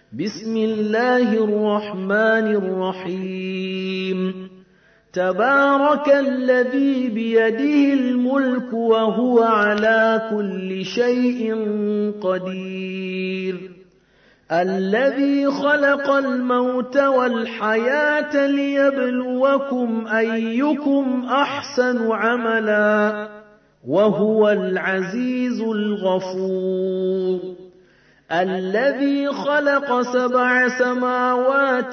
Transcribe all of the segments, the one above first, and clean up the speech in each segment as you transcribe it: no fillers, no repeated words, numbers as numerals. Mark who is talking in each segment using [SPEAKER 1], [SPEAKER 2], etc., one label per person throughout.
[SPEAKER 1] بسم الله الرحمن الرحيم تبارك الذي بيده الملك وهو على كل شيء قدير الذي خلق الموت والحياة ليبلوكم أيكم أحسن عملا وهو العزيز الغفور الذي خلق 7 سماوات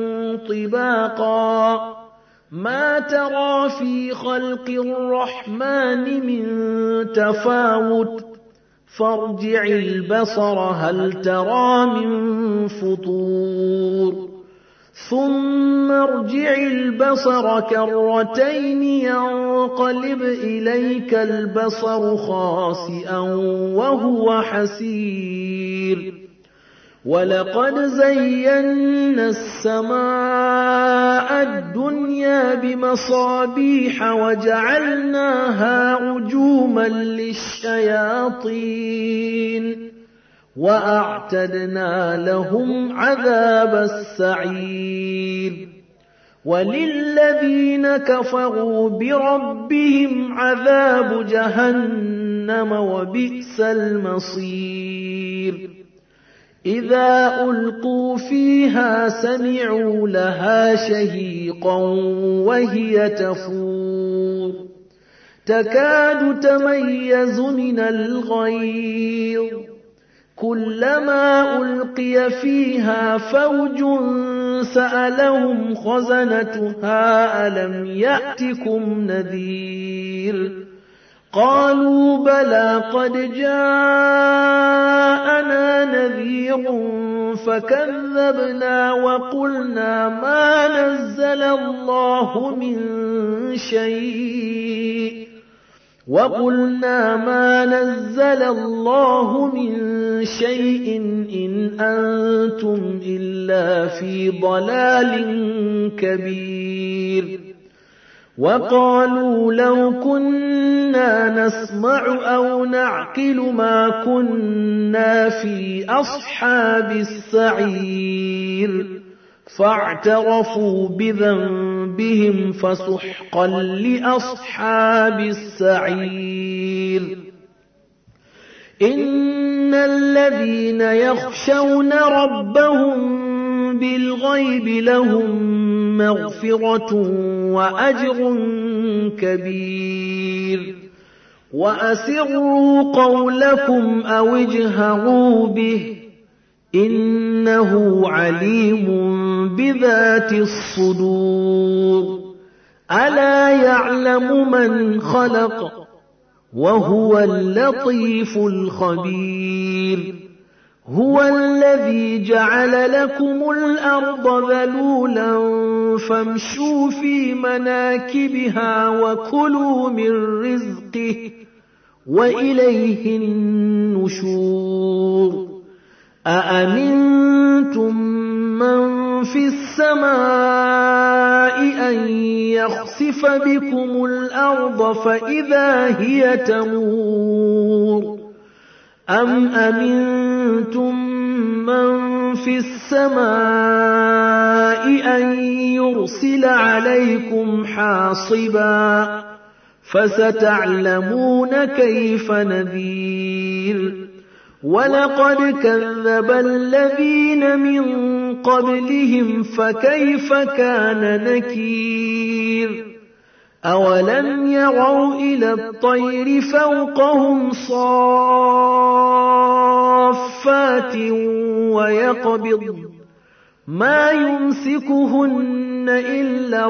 [SPEAKER 1] طباقا ما ترى في خلق الرحمن من تفاوت فارجع البصر هل ترى من فطور ثم ارجع البصر كرتين ينقلب إليك البصر خاسئا وهو حسير ولقد زينا السماء الدنيا بمصابيح وجعلناها رجوما للشياطين وأعتدنا لهم عذاب السعير وللذين كفروا بربهم عذاب جهنم وبئس المصير إذا ألقوا فيها سمعوا لها شهيقا وهي تفور تكاد تميز من الغيظ كلما ألقي فيها فوج سألهم خزنتها ألم يأتكم نذير قالوا بلى قد جاءنا نذير فكذبنا وقلنا ما نزل الله من شيء إن أنتم إلا في ضلال كبير وقالوا لو كنا نسمع أو نعقل ما كنا في أصحاب السعير فاعترفوا بذنبهم فسحقا لأصحاب السعير إن الذين يخشون ربهم بالغيب لهم مغفرة وأجر كبير وأسروا قولكم أو اجهروا به إنه عليم بذات الصدور ألا يعلم من خلق وهو اللطيف الخبير هو الذي جعل لكم الأرض ذلولا فامشوا في مناكبها وكلوا من رزقه وإليه النشور أأمنتم من في السماء أن يخسف بكم الأرض فإذا هي تمور أم أمنتم من في السماء أن يرسل عليكم حاصبا فستعلمون كيف نذير ولقد كذب الذين من قبلهم فكيف كان نكير أولم يروا إلى الطير فوقهم صافات ويقبض ما يمسكهن إلا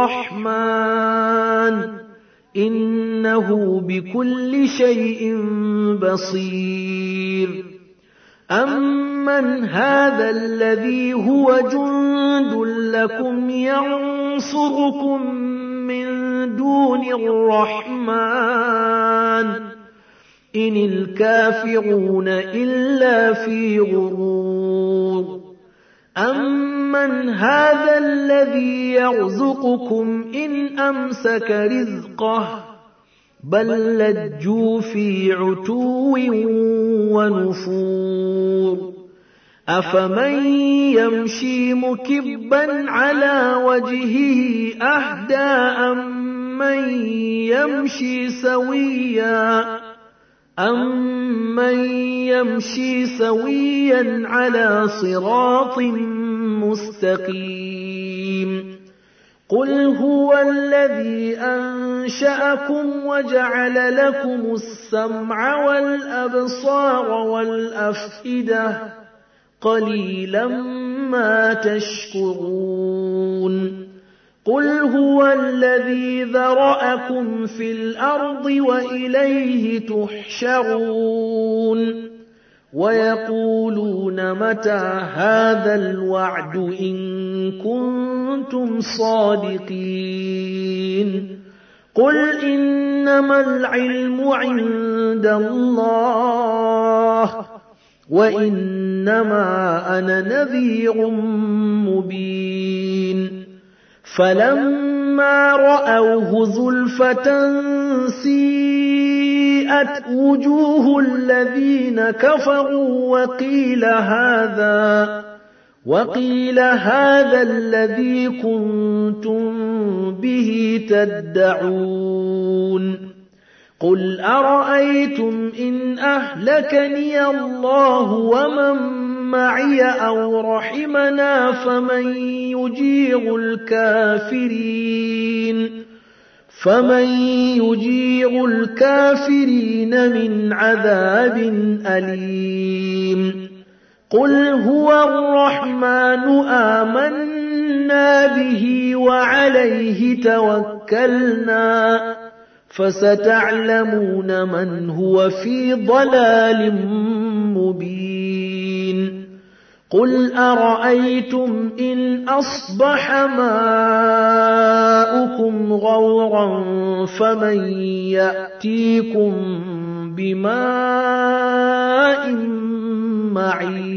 [SPEAKER 1] الرحمن إنه بكل شيء بصير أمن هذا الذي هو جند لكم ينصركم من دون الرحمن إن الكافرون إلا في غرور أمن هذا الذي يرزقكم إن أمسك رزقه بل لجوا في عتو ونفور أفمن يمشي مكبا على وجهه أهدى أمن يمشي سويا على صراط مستقيم قل هو الذي أنشأكم وجعل لكم السمع والأبصار والأفئدة قليلا ما تشكرون قل هو الذي ذرأكم في الأرض وإليه تحشرون ويقولون متى هذا الوعد إن كنتم صادقين قل إنما العلم عند الله وإنما أنا نذير مبين فلما رأوه زلفة سيئت وجوه الذين كفروا وقيل هذا الذي كنتم به تدعون قل أرأيتم إن أهلكني الله ومن معي أو رحمنا فمن يجير الكافرين من عذاب أليم قل هو الرحمن آمنا به وعليه توكلنا فستعلمون من هو في ضلال مبين قل أرأيتم إن أصبح ماؤكم غورا فمن يأتيكم بماء معين